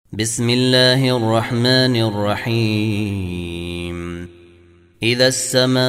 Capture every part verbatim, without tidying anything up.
بسم الله الرحمن الرحيم. إذا السماء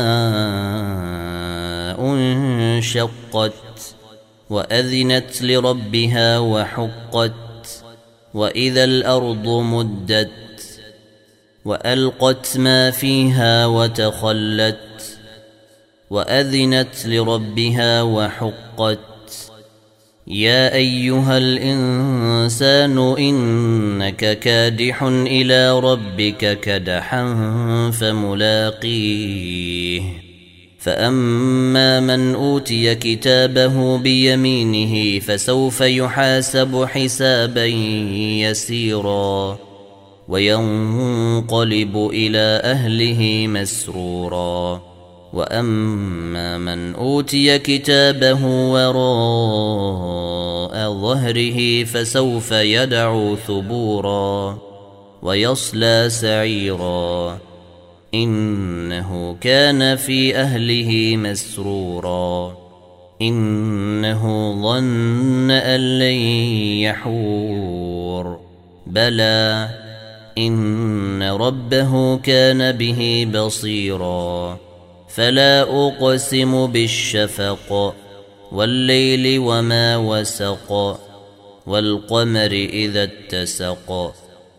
انشقت وأذنت لربها وحقت وإذا الأرض مدت وألقت ما فيها وتخلت وأذنت لربها وحقت. يا أيها الإنسان إنك كادح إلى ربك كدحا فملاقيه. فأما من أوتي كتابه بيمينه فسوف يحاسب حسابا يسيرا وينقلب إلى أهله مسرورا. وأما من أوتي كتابه وراء ظهره فسوف يدعو ثبورا ويصلى سعيرا إنه كان في أهله مسرورا. إنه ظن أن لن يحور بلى إن ربه كان به بصيرا. فلا أقسم بالشفق والليل وما وسق والقمر إذا اتسق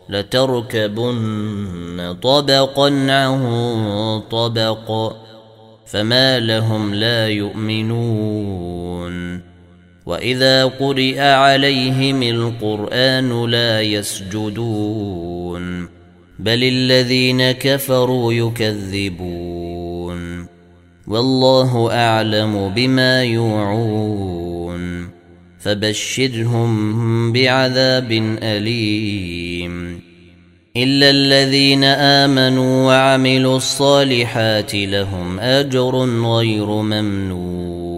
لتركبن طبقا عن طبق فما لهم لا يؤمنون. وإذا قرئ عليهم القرآن لا يسجدون بل الذين كفروا يكذبون. والله أعلم بما يوعون فبشرهم بعذاب أليم إلا الذين آمنوا وعملوا الصالحات لهم أجر غير ممنون.